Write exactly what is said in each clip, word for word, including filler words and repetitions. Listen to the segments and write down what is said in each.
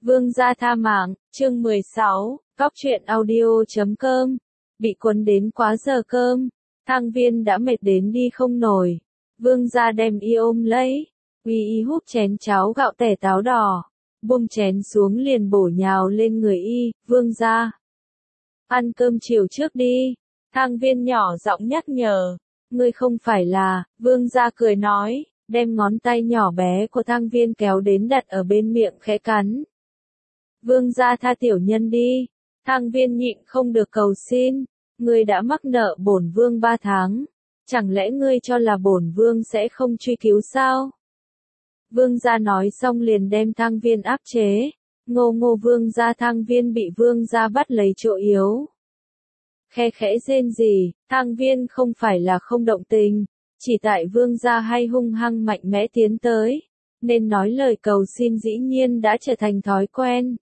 Vương gia tha mạng, chương mười sáu, Cóc truyện audio chấm com. Bị cuốn đến quá giờ cơm, Thang Viên đã mệt đến đi không nổi. Vương gia đem y ôm lấy, uy y húp chén cháo gạo tẻ táo đỏ, buông chén xuống liền bổ nhào lên người y. Vương gia, ăn cơm chiều trước đi. Thang Viên nhỏ giọng nhắc nhở. Ngươi không phải là, Vương gia cười nói, đem ngón tay nhỏ bé của Thang Viên kéo đến đặt ở bên miệng khẽ cắn. Vương gia tha tiểu nhân đi. Thang Viên nhịn không được cầu xin. Ngươi đã mắc nợ bổn vương ba tháng. Chẳng lẽ ngươi cho là bổn vương sẽ không truy cứu sao? Vương gia nói xong liền đem Thang Viên áp chế. Ngô ngô vương gia. Thang Viên bị vương gia bắt lấy chỗ yếu. Khe khẽ rên rỉ, Thang Viên không phải là không động tình, chỉ tại vương gia hay hung hăng mạnh mẽ tiến tới, nên nói lời cầu xin dĩ nhiên đã trở thành thói quen.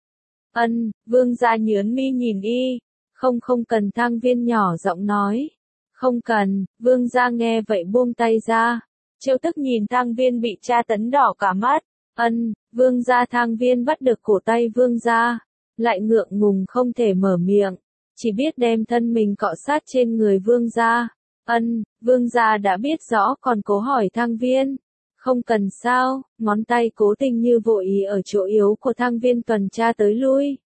Ân, vương gia nhướng mi nhìn y, không không cần. Thang Viên nhỏ giọng nói. Không cần. Vương gia nghe vậy buông tay ra, trêu tức nhìn Thang Viên bị tra tấn đỏ cả mắt. Ân, vương gia. Thang Viên bắt được cổ tay vương gia, lại ngượng ngùng không thể mở miệng, chỉ biết đem thân mình cọ sát trên người vương gia. Ân, vương gia đã biết rõ còn cố hỏi Thang Viên. Không cần sao, ngón tay cố tình như vội ý ở chỗ yếu của Thang Viên tuần tra tới lui.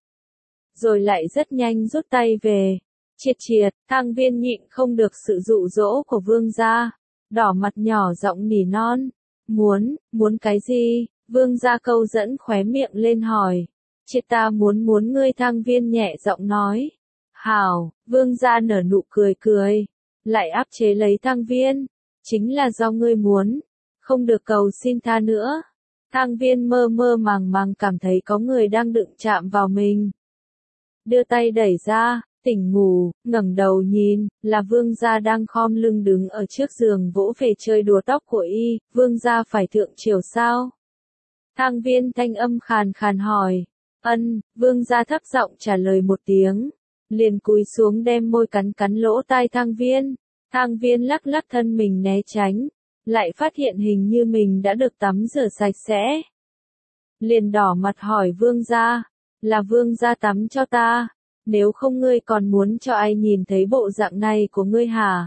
Rồi lại rất nhanh rút tay về. Triệt triệt, Thang Viên nhịn không được sự dụ dỗ của vương gia. Đỏ mặt nhỏ giọng nỉ non. Muốn, muốn cái gì? Vương gia câu dẫn khóe miệng lên hỏi. Triệt ta muốn muốn ngươi. Thang Viên nhẹ giọng nói. Hảo, vương gia nở nụ cười cười. Lại áp chế lấy Thang Viên. Chính là do ngươi muốn. Không được cầu xin tha nữa. Thang Viên mơ mơ màng màng cảm thấy có người đang đụng chạm vào mình. Đưa tay đẩy ra, tỉnh ngủ, ngẩng đầu nhìn, là vương gia đang khom lưng đứng ở trước giường vỗ về chơi đùa tóc của y. Vương gia phải thượng triều sao? Thang Viên thanh âm khàn khàn hỏi. Ân, vương gia thấp giọng trả lời một tiếng. Liền cúi xuống đem môi cắn cắn lỗ tai Thang Viên. Thang Viên lắc lắc thân mình né tránh, lại phát hiện hình như mình đã được tắm rửa sạch sẽ. Liền đỏ mặt hỏi vương gia, là vương gia tắm cho ta, nếu không ngươi còn muốn cho ai nhìn thấy bộ dạng này của ngươi hả?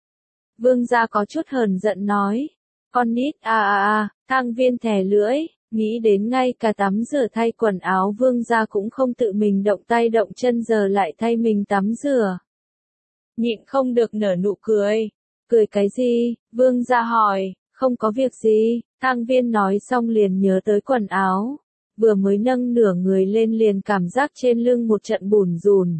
Vương gia có chút hờn giận nói, con nít à à à. Thang Viên thè lưỡi, nghĩ đến ngay cả tắm rửa thay quần áo vương gia cũng không tự mình động tay động chân, giờ lại thay mình tắm rửa. Nhịn không được nở nụ cười. Cười cái gì? Vương gia hỏi. Không có việc gì. Thang Viên nói xong liền nhớ tới quần áo. Vừa mới nâng nửa người lên liền cảm giác trên lưng một trận bủn rủn.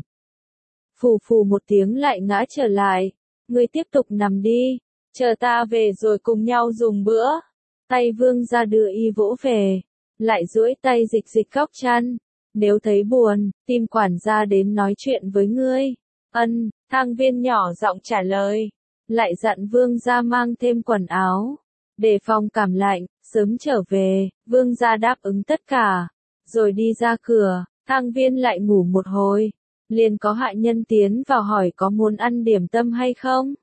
Phù phù một tiếng lại ngã trở lại. Ngươi tiếp tục nằm đi. Chờ ta về rồi cùng nhau dùng bữa. Tay vương gia đưa y vỗ về. Lại duỗi tay dịch dịch góc chăn. Nếu thấy buồn, tìm quản gia đến nói chuyện với ngươi. Ân, Thang Viên nhỏ giọng trả lời. Lại dặn vương gia mang thêm quần áo, đề phòng cảm lạnh, sớm trở về. Vương gia đáp ứng tất cả, rồi đi ra cửa. Thang Viên lại ngủ một hồi, liền có hạ nhân tiến vào hỏi có muốn ăn điểm tâm hay không.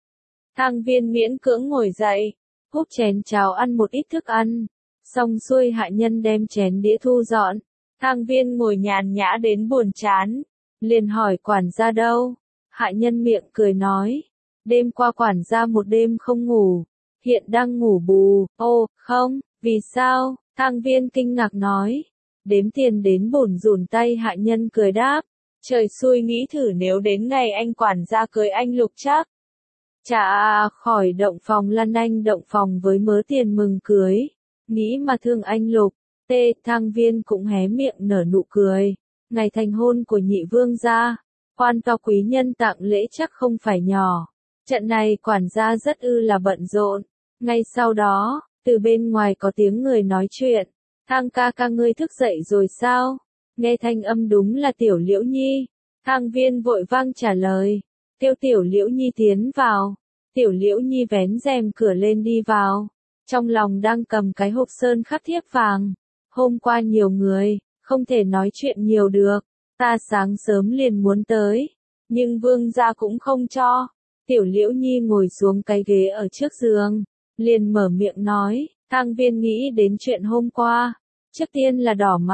Thang Viên miễn cưỡng ngồi dậy, húp chén cháo ăn một ít thức ăn, xong xuôi hạ nhân đem chén đĩa thu dọn. Thang Viên ngồi nhàn nhã đến buồn chán, liền hỏi quản gia đâu. Hạ nhân miệng cười nói, đêm qua quản gia một đêm không ngủ, hiện đang ngủ bù. Ô, không, vì sao? Thang Viên kinh ngạc nói. Đếm tiền đến bủn rủn tay. Hạ nhân cười đáp, trời xui nghĩ thử nếu đến ngày anh quản gia cưới anh Lục chắc. Chà à, khỏi động phòng lăn anh động phòng với mớ tiền mừng cưới. Nghĩ mà thương anh Lục. Tê, Thang Viên cũng hé miệng nở nụ cười. Ngày thành hôn của nhị vương gia, quan to quý nhân tặng lễ chắc không phải nhỏ. Trận này quản gia rất ư là bận rộn. Ngay sau đó, từ bên ngoài có tiếng người nói chuyện. Thang ca ca ngươi thức dậy rồi sao? Nghe thanh âm đúng là Tiểu Liễu Nhi. Thang Viên vội vang trả lời. Kêu Tiểu Liễu Nhi tiến vào. Tiểu Liễu Nhi vén rèm cửa lên đi vào. Trong lòng đang cầm cái hộp sơn khắc thiếp vàng. Hôm qua nhiều người, không thể nói chuyện nhiều được. Ta sáng sớm liền muốn tới, nhưng vương gia cũng không cho. Tiểu Liễu Nhi ngồi xuống cái ghế ở trước giường, liền mở miệng nói. Thang Viên nghĩ đến chuyện hôm qua, trước tiên là đỏ mặt,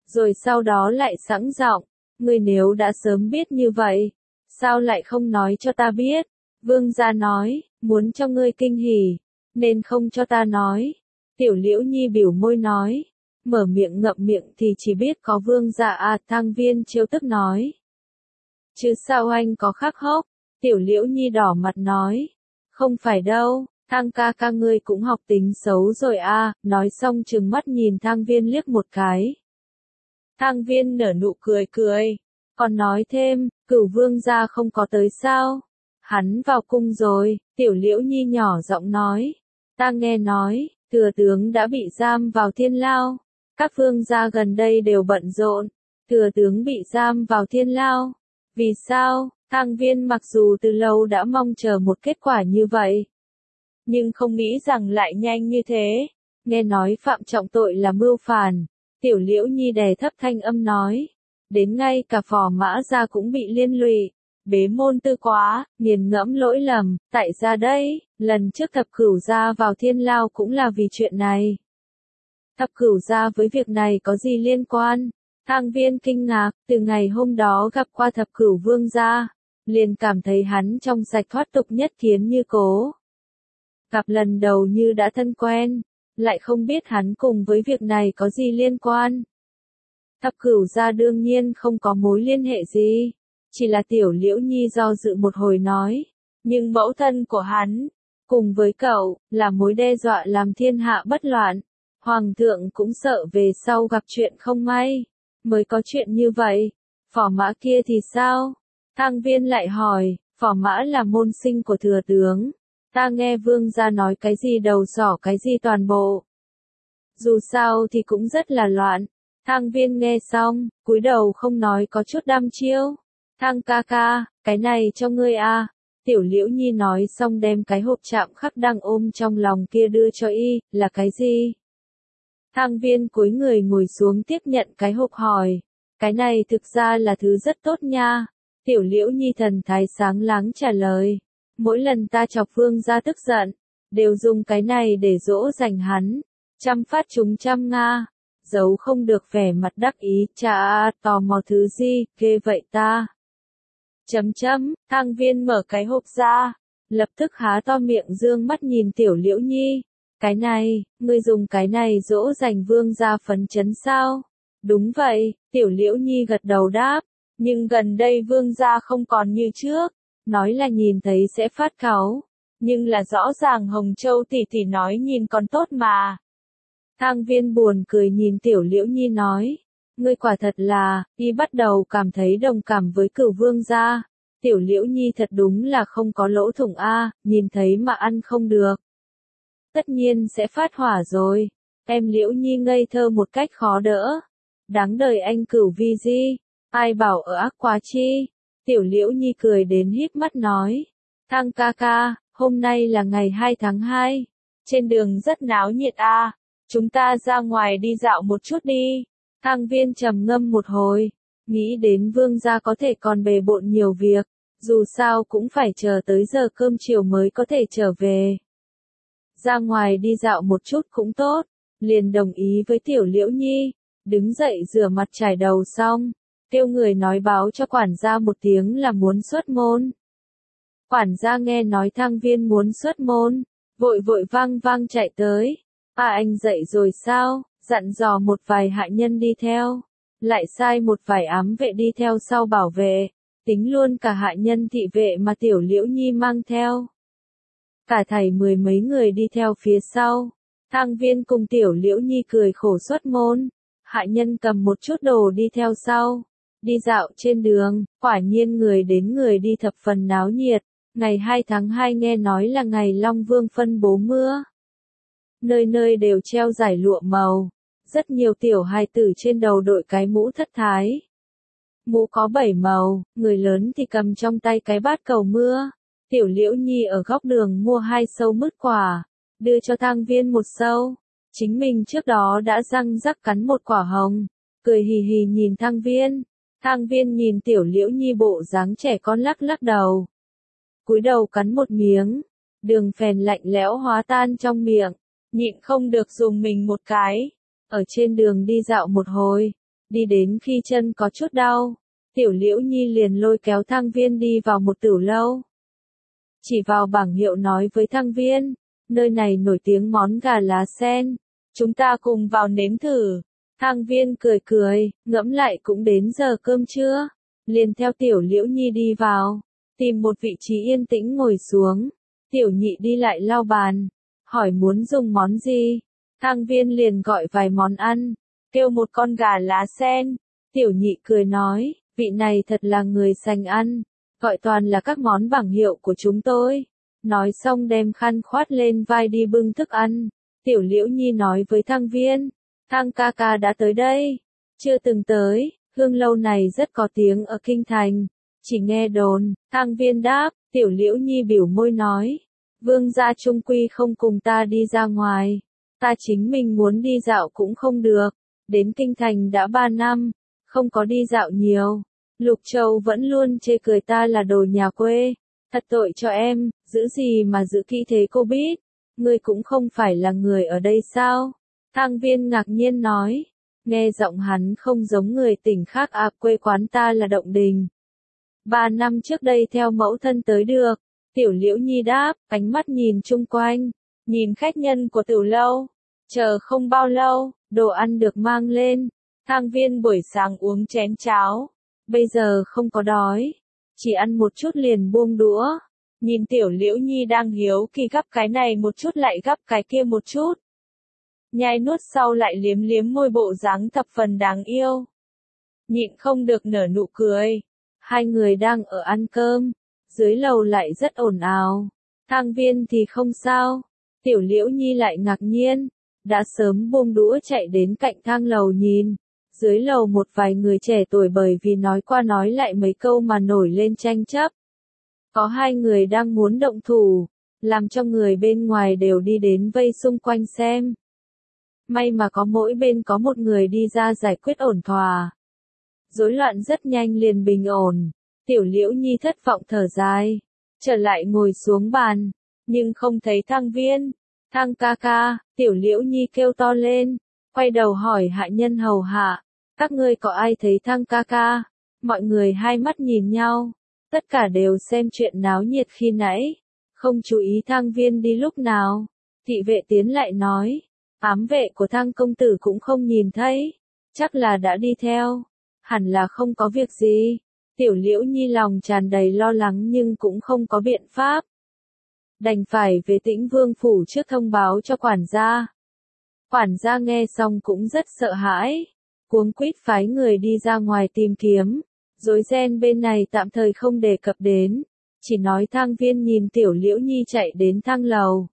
Rồi sau đó lại sẵn giọng, ngươi nếu đã sớm biết như vậy, sao lại không nói cho ta biết? Vương gia nói, muốn cho ngươi kinh hỉ, nên không cho ta nói. Tiểu Liễu Nhi biểu môi nói, mở miệng ngậm miệng thì chỉ biết có vương gia à. Thang Viên trêu tức nói. Chứ sao anh có khắc hốc? Tiểu Liễu Nhi đỏ mặt nói, không phải đâu, Thang ca ca ngươi cũng học tính xấu rồi à. Nói xong trừng mắt nhìn Thang Viên liếc một cái. Thang Viên nở nụ cười cười, còn nói thêm, Cửu vương gia không có tới sao? Hắn vào cung rồi. Tiểu Liễu Nhi nhỏ giọng nói, ta nghe nói, thừa tướng đã bị giam vào thiên lao. Các vương gia gần đây đều bận rộn, thừa tướng bị giam vào thiên lao. Vì sao? Thang Viên mặc dù từ lâu đã mong chờ một kết quả như vậy, nhưng không nghĩ rằng lại nhanh như thế. Nghe nói phạm trọng tội là mưu phản. Tiểu Liễu Nhi đè thấp thanh âm nói, đến ngay cả Phò Mã gia cũng bị liên lụy. Bế môn tư quá, nghiền ngẫm lỗi lầm, tại gia đây, lần trước thập cửu gia vào thiên lao cũng là vì chuyện này. Thập cửu gia với việc này có gì liên quan? Thang Viên kinh ngạc, từ ngày hôm đó gặp qua thập cửu vương gia, liền cảm thấy hắn trong sạch thoát tục nhất kiến như cố. Gặp lần đầu như đã thân quen, lại không biết hắn cùng với việc này có gì liên quan. Thập cửu gia đương nhiên không có mối liên hệ gì, chỉ là Tiểu Liễu Nhi do dự một hồi nói, nhưng mẫu thân của hắn, cùng với cậu, là mối đe dọa làm thiên hạ bất loạn. Hoàng thượng cũng sợ về sau gặp chuyện không may, mới có chuyện như vậy. Phò Mã kia thì sao? Thang Viên lại hỏi, Phò Mã là môn sinh của thừa tướng. Ta nghe vương gia nói cái gì đầu sỏ cái gì toàn bộ. Dù sao thì cũng rất là loạn. Thang Viên nghe xong, cúi đầu không nói, có chút đăm chiêu. Thang ca ca, cái này cho ngươi à. Tiểu Liễu Nhi nói xong đem cái hộp chạm khắc đang ôm trong lòng kia đưa cho y, là cái gì? Thang Viên cúi người ngồi xuống tiếp nhận cái hộp hỏi, cái này thực ra là thứ rất tốt nha. Tiểu Liễu Nhi thần thái sáng láng trả lời, mỗi lần ta chọc vương gia tức giận, đều dùng cái này để dỗ dành hắn, trăm phát chúng trăm nga. Giấu không được vẻ mặt đắc ý, chà, tò mò thứ gì, ghê vậy ta. Chấm chấm, Thang Viên mở cái hộp ra, lập tức há to miệng dương mắt nhìn Tiểu Liễu Nhi. Cái này, ngươi dùng cái này dỗ dành vương gia phấn chấn sao? Đúng vậy, Tiểu Liễu Nhi gật đầu đáp, nhưng gần đây vương gia không còn như trước, nói là nhìn thấy sẽ phát cáu, nhưng là rõ ràng Hồng Châu tỷ tỷ nói nhìn còn tốt mà. Thang Viên buồn cười nhìn Tiểu Liễu Nhi nói, ngươi quả thật là, y bắt đầu cảm thấy đồng cảm với Cửu vương gia. Tiểu Liễu Nhi thật đúng là không có lỗ thủng a, nhìn thấy mà ăn không được. Tất nhiên sẽ phát hỏa rồi. Em Liễu Nhi ngây thơ một cách khó đỡ. Đáng đời anh Cửu vi di, ai bảo ở ác quá chi. Tiểu Liễu Nhi cười đến híp mắt nói, Thang ca ca, hôm nay là ngày hai tháng hai, trên đường rất náo nhiệt a, chúng ta ra ngoài đi dạo một chút đi. Thang Viên trầm ngâm một hồi, nghĩ đến vương gia có thể còn bề bộn nhiều việc, dù sao cũng phải chờ tới giờ cơm chiều mới có thể trở về. Ra ngoài đi dạo một chút cũng tốt, liền đồng ý với Tiểu Liễu Nhi, đứng dậy rửa mặt chải đầu xong, kêu người nói báo cho quản gia một tiếng là muốn xuất môn. Quản gia nghe nói Thang Viên muốn xuất môn, vội vội vang vang chạy tới, à anh dậy rồi sao, dặn dò một vài hạ nhân đi theo, lại sai một vài ám vệ đi theo sau bảo vệ, tính luôn cả hạ nhân thị vệ mà Tiểu Liễu Nhi mang theo. Cả thảy mười mấy người đi theo phía sau. Thang Viên cùng Tiểu Liễu Nhi cười khổ xuất môn, hạ nhân cầm một chút đồ đi theo sau. Đi dạo trên đường, quả nhiên người đến người đi thập phần náo nhiệt. Ngày hai tháng hai nghe nói là ngày Long Vương phân bố mưa. Nơi nơi đều treo giải lụa màu, rất nhiều tiểu hài tử trên đầu đội cái mũ thất thái. Mũ có bảy màu, người lớn thì cầm trong tay cái bát cầu mưa. Tiểu Liễu Nhi ở góc đường mua hai sâu mứt quả, đưa cho Thang Viên một sâu. Chính mình trước đó đã răng rắc cắn một quả hồng, cười hì hì nhìn Thang Viên. Thang Viên nhìn Tiểu Liễu Nhi bộ dáng trẻ con lắc lắc đầu. Cúi đầu cắn một miếng, đường phèn lạnh lẽo hóa tan trong miệng, nhịn không được dùng mình một cái. Ở trên đường đi dạo một hồi, đi đến khi chân có chút đau, Tiểu Liễu Nhi liền lôi kéo Thang Viên đi vào một tửu lâu. Chỉ vào bảng hiệu nói với Thang Viên, nơi này nổi tiếng món gà lá sen, chúng ta cùng vào nếm thử. Thang Viên cười cười, ngẫm lại cũng đến giờ cơm trưa, liền theo Tiểu Liễu Nhi đi vào, tìm một vị trí yên tĩnh ngồi xuống. Tiểu Nhị đi lại lau bàn, hỏi muốn dùng món gì. Thang Viên liền gọi vài món ăn, kêu một con gà lá sen. Tiểu Nhị cười nói, vị này thật là người sành ăn, gọi toàn là các món bảng hiệu của chúng tôi. Nói xong đem khăn khoát lên vai đi bưng thức ăn. Tiểu Liễu Nhi nói với Thang Viên, Thang ca ca đã tới đây. Chưa từng tới, hương lâu này rất có tiếng ở Kinh Thành. Chỉ nghe đồn. Thang Viên đáp. Tiểu Liễu Nhi biểu môi nói, vương gia chung quy không cùng ta đi ra ngoài. Ta chính mình muốn đi dạo cũng không được. Đến Kinh Thành đã ba năm, không có đi dạo nhiều. Lục Châu vẫn luôn chê cười ta là đồ nhà quê. Thật tội cho em, giữ gì mà giữ kỹ thế cô biết. Ngươi cũng không phải là người ở đây sao? Thang Viên ngạc nhiên nói. Nghe giọng hắn không giống người tỉnh khác à, quê quán ta là Động Đình. Ba năm trước đây theo mẫu thân tới được. Tiểu Liễu Nhi đáp, ánh mắt nhìn chung quanh, nhìn khách nhân của tiểu lâu. Chờ không bao lâu, đồ ăn được mang lên. Thang Viên buổi sáng uống chén cháo, bây giờ không có đói, chỉ ăn một chút liền buông đũa. Nhìn Tiểu Liễu Nhi đang hiếu kỳ gắp cái này một chút lại gắp cái kia một chút. Nhai nuốt sau lại liếm liếm môi, bộ dáng thập phần đáng yêu. Nhịn không được nở nụ cười. Hai người đang ở ăn cơm, dưới lầu lại rất ồn ào. Thang Viên thì không sao, Tiểu Liễu Nhi lại ngạc nhiên, đã sớm buông đũa chạy đến cạnh thang lầu nhìn. Dưới lầu một vài người trẻ tuổi bởi vì nói qua nói lại mấy câu mà nổi lên tranh chấp. Có hai người đang muốn động thủ, làm cho người bên ngoài đều đi đến vây xung quanh xem. May mà có mỗi bên có một người đi ra giải quyết ổn thỏa. Rối loạn rất nhanh liền bình ổn. Tiểu Liễu Nhi thất vọng thở dài, trở lại ngồi xuống bàn, nhưng không thấy Thang Viên. Thang ca ca, Tiểu Liễu Nhi kêu to lên, quay đầu hỏi hạ nhân hầu hạ, các ngươi có ai thấy Thang ca ca? Mọi người hai mắt nhìn nhau, tất cả đều xem chuyện náo nhiệt khi nãy, không chú ý Thang Viên đi lúc nào. Thị vệ tiến lại nói, ám vệ của Thang công tử cũng không nhìn thấy, chắc là đã đi theo, hẳn là không có việc gì. Tiểu Liễu Nhi lòng tràn đầy lo lắng nhưng cũng không có biện pháp. Đành phải về Tĩnh Vương phủ trước thông báo cho quản gia. Quản gia nghe xong cũng rất sợ hãi, cuống quýt phái người đi ra ngoài tìm kiếm. Rối ren bên này tạm thời không đề cập đến, chỉ nói Thang Viên nhìn Tiểu Liễu Nhi chạy đến thang lầu.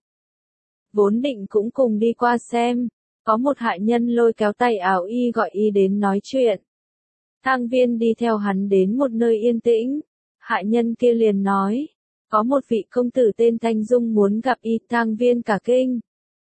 Vốn định cũng cùng đi qua xem, có một hạ nhân lôi kéo tay áo y gọi y đến nói chuyện. Thang Viên đi theo hắn đến một nơi yên tĩnh, hạ nhân kia liền nói, có một vị công tử tên Thanh Dung muốn gặp y. Thang Viên cả kinh,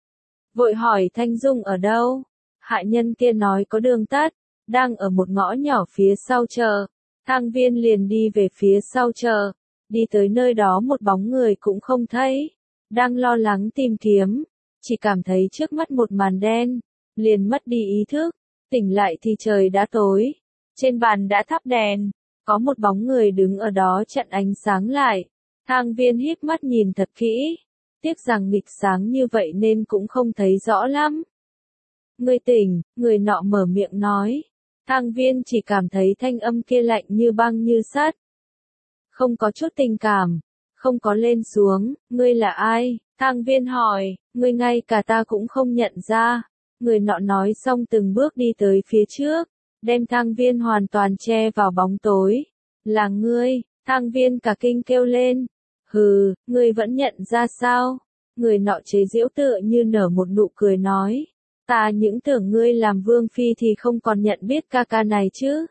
vội hỏi Thanh Dung ở đâu. Hạ nhân kia nói có đường tắt, đang ở một ngõ nhỏ phía sau chợ. Thang Viên liền đi về phía sau chợ, đi tới nơi đó một bóng người cũng không thấy, đang lo lắng tìm kiếm, chỉ cảm thấy trước mắt một màn đen, liền mất đi ý thức, tỉnh lại thì trời đã tối, trên bàn đã thắp đèn, có một bóng người đứng ở đó chặn ánh sáng lại. Thang Viên híp mắt nhìn thật kỹ, tiếc rằng nghịch sáng như vậy nên cũng không thấy rõ lắm. Người tỉnh, người nọ mở miệng nói. Thang Viên chỉ cảm thấy thanh âm kia lạnh như băng như sắt. Không có chút tình cảm, không có lên xuống, ngươi là ai? Thang Viên hỏi, ngươi ngay cả ta cũng không nhận ra. Người nọ nói xong từng bước đi tới phía trước, đem Thang Viên hoàn toàn che vào bóng tối. Là ngươi. Thang Viên cả kinh kêu lên. Hừ, ngươi vẫn nhận ra sao? Người nọ chế giễu tựa như nở một nụ cười nói. Ta những tưởng ngươi làm vương phi thì không còn nhận biết ca ca này chứ.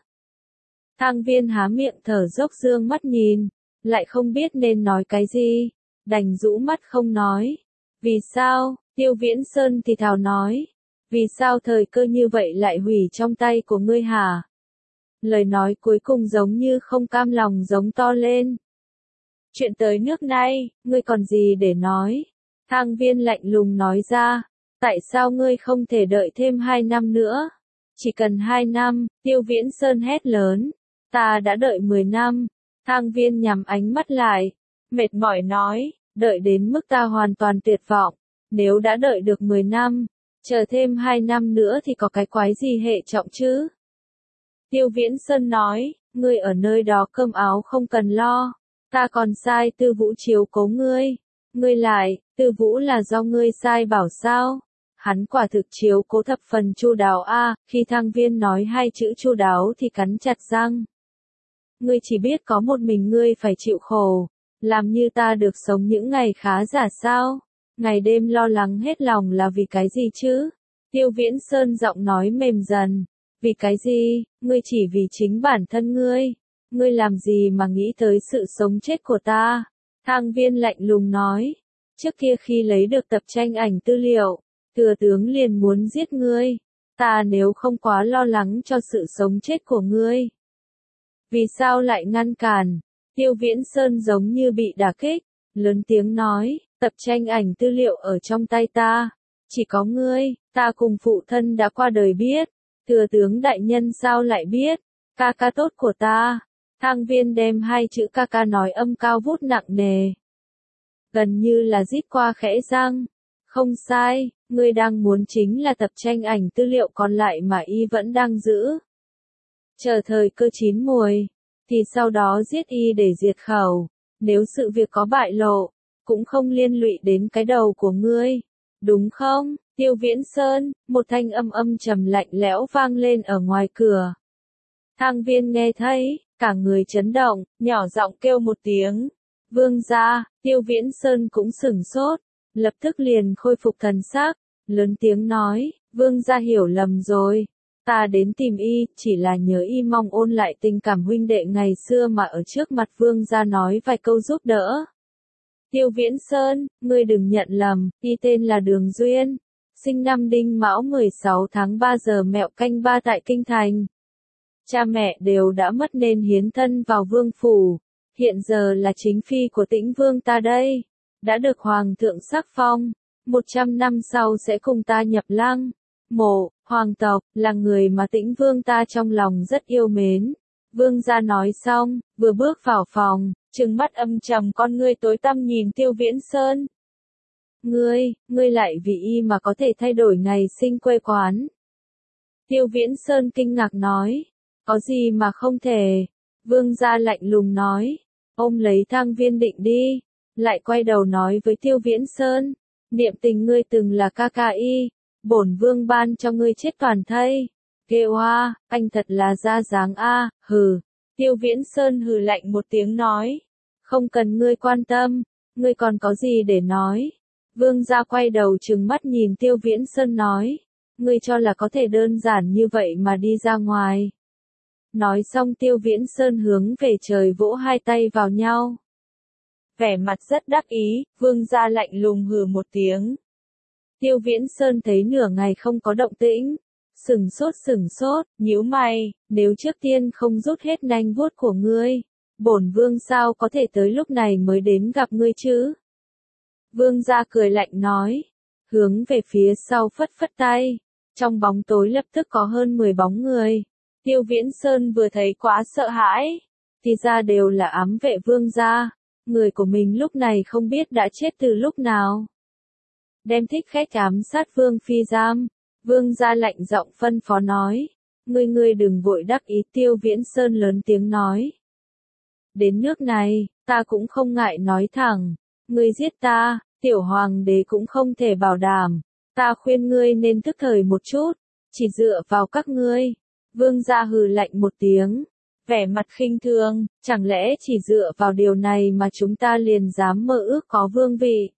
Thang Viên há miệng thở dốc dương mắt nhìn, lại không biết nên nói cái gì, đành rũ mắt không nói. Vì sao? Tiêu Viễn Sơn thì thào nói. Vì sao thời cơ như vậy lại hủy trong tay của ngươi hả? Lời nói cuối cùng giống như không cam lòng giống to lên. Chuyện tới nước này, ngươi còn gì để nói? Thang Viên lạnh lùng nói ra. Tại sao ngươi không thể đợi thêm hai năm nữa? Chỉ cần hai năm, Tiêu Viễn Sơn hét lớn. Ta đã đợi mười năm. Thang Viên nhắm ánh mắt lại, mệt mỏi nói, đợi đến mức ta hoàn toàn tuyệt vọng. Nếu đã đợi được mười năm, chờ thêm hai năm nữa thì có cái quái gì hệ trọng chứ? Tiêu Viễn Sơn nói, ngươi ở nơi đó cơm áo không cần lo. Ta còn sai Tư Vũ chiếu cố ngươi. Ngươi lại, Tư Vũ là do ngươi sai bảo sao? Hắn quả thực chiếu cố thập phần chu đáo a. Khi Thang Viên nói hai chữ chu đáo thì cắn chặt răng. Ngươi chỉ biết có một mình ngươi phải chịu khổ, làm như ta được sống những ngày khá giả sao? Ngày đêm lo lắng hết lòng là vì cái gì chứ? Tiêu Viễn Sơn giọng nói mềm dần. Vì cái gì? Ngươi chỉ vì chính bản thân ngươi. Ngươi làm gì mà nghĩ tới sự sống chết của ta? Thang Viên lạnh lùng nói. Trước kia khi lấy được tập tranh ảnh tư liệu, thừa tướng liền muốn giết ngươi. Ta nếu không quá lo lắng cho sự sống chết của ngươi, vì sao lại ngăn cản? Tiêu Viễn Sơn giống như bị đả kích, lớn tiếng nói, tập tranh ảnh tư liệu ở trong tay ta. Chỉ có ngươi, ta cùng phụ thân đã qua đời biết. Thừa tướng đại nhân sao lại biết? Ca ca tốt của ta. Thang Viên đem hai chữ ca ca nói âm cao vút nặng nề, gần như là rít qua khẽ răng. Không sai, ngươi đang muốn chính là tập tranh ảnh tư liệu còn lại mà y vẫn đang giữ. Chờ thời cơ chín muồi, thì sau đó giết y để diệt khẩu. Nếu sự việc có bại lộ, cũng không liên lụy đến cái đầu của ngươi. Đúng không, Tiêu Viễn Sơn? Một thanh âm âm trầm lạnh lẽo vang lên ở ngoài cửa. Thang Viên nghe thấy, cả người chấn động, nhỏ giọng kêu một tiếng. Vương gia. Tiêu Viễn Sơn cũng sửng sốt, lập tức liền khôi phục thần sắc, lớn tiếng nói, vương gia hiểu lầm rồi. Ta đến tìm y, chỉ là nhớ y mong ôn lại tình cảm huynh đệ ngày xưa mà ở trước mặt vương gia nói vài câu giúp đỡ. Tiêu Viễn Sơn, ngươi đừng nhận lầm, y tên là Đường Duyên, sinh năm Đinh Mão mười sáu tháng ba giờ mẹo canh ba tại Kinh Thành. Cha mẹ đều đã mất nên hiến thân vào vương phủ, hiện giờ là chính phi của Tĩnh Vương ta đây, đã được hoàng thượng sắc phong, một trăm năm sau sẽ cùng ta nhập lăng. Mộ, hoàng tộc, là người mà Tĩnh Vương ta trong lòng rất yêu mến. Vương gia nói xong, vừa bước vào phòng, trừng mắt âm trầm con ngươi tối tăm nhìn Tiêu Viễn Sơn. Ngươi, ngươi lại vì y mà có thể thay đổi ngày sinh quê quán. Tiêu Viễn Sơn kinh ngạc nói, có gì mà không thể? Vương gia lạnh lùng nói, ôm lấy Thang Viên định đi, lại quay đầu nói với Tiêu Viễn Sơn, niệm tình ngươi từng là ca ca y, bổn vương ban cho ngươi chết toàn thây. Ghê oa, anh thật là ra dáng a, hừ. Tiêu Viễn Sơn hừ lạnh một tiếng nói, không cần ngươi quan tâm, ngươi còn có gì để nói? Vương gia quay đầu trừng mắt nhìn Tiêu Viễn Sơn nói, ngươi cho là có thể đơn giản như vậy mà đi ra ngoài. Nói xong Tiêu Viễn Sơn hướng về trời vỗ hai tay vào nhau. Vẻ mặt rất đắc ý, vương gia lạnh lùng hừ một tiếng. Tiêu Viễn Sơn thấy nửa ngày không có động tĩnh, sừng sốt sừng sốt, nhíu mày, nếu trước tiên không rút hết nanh vuốt của ngươi, bổn vương sao có thể tới lúc này mới đến gặp ngươi chứ? Vương gia cười lạnh nói, hướng về phía sau phất phất tay, trong bóng tối lập tức có hơn mười bóng người. Tiêu Viễn Sơn vừa thấy quá sợ hãi, thì ra đều là ám vệ vương gia, người của mình lúc này không biết đã chết từ lúc nào. Đem thích khách ám sát vương phi giam, vương gia lạnh giọng phân phó nói, ngươi ngươi đừng vội đắc ý. Tiêu Viễn Sơn lớn tiếng nói, đến nước này, ta cũng không ngại nói thẳng, ngươi giết ta, tiểu hoàng đế cũng không thể bảo đảm, ta khuyên ngươi nên thức thời một chút, chỉ dựa vào các ngươi. Vương gia hừ lạnh một tiếng, vẻ mặt khinh thường, chẳng lẽ chỉ dựa vào điều này mà chúng ta liền dám mơ ước có vương vị?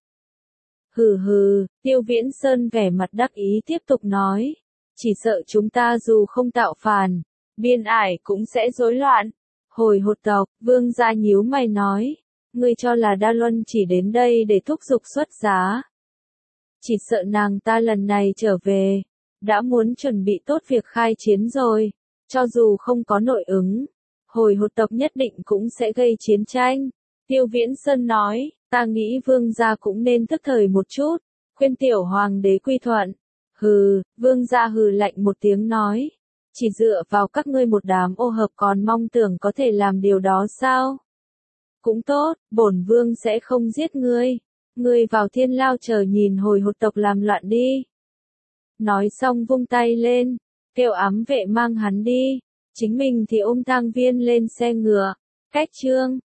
Hừ hừ, Tiêu Viễn Sơn vẻ mặt đắc ý tiếp tục nói, chỉ sợ chúng ta dù không tạo phản, biên ải cũng sẽ rối loạn. Hồi hột tộc, vương gia nhíu mày nói, ngươi cho là Đa Luân chỉ đến đây để thúc giục xuất giá. Chỉ sợ nàng ta lần này trở về, đã muốn chuẩn bị tốt việc khai chiến rồi, cho dù không có nội ứng, hồi hột tộc nhất định cũng sẽ gây chiến tranh. Tiêu Viễn Sơn nói, ta nghĩ vương gia cũng nên thức thời một chút, khuyên tiểu hoàng đế quy thuận. Hừ, vương gia hừ lạnh một tiếng nói, Chỉ dựa vào các ngươi một đám ô hợp còn mong tưởng có thể làm điều đó sao? Cũng tốt, bổn vương sẽ không giết ngươi. Ngươi vào thiên lao chờ nhìn hồi hột tộc làm loạn đi. Nói xong vung tay lên, kêu ám vệ mang hắn đi. Chính mình thì ôm Thang Viên lên xe ngựa. Cách chương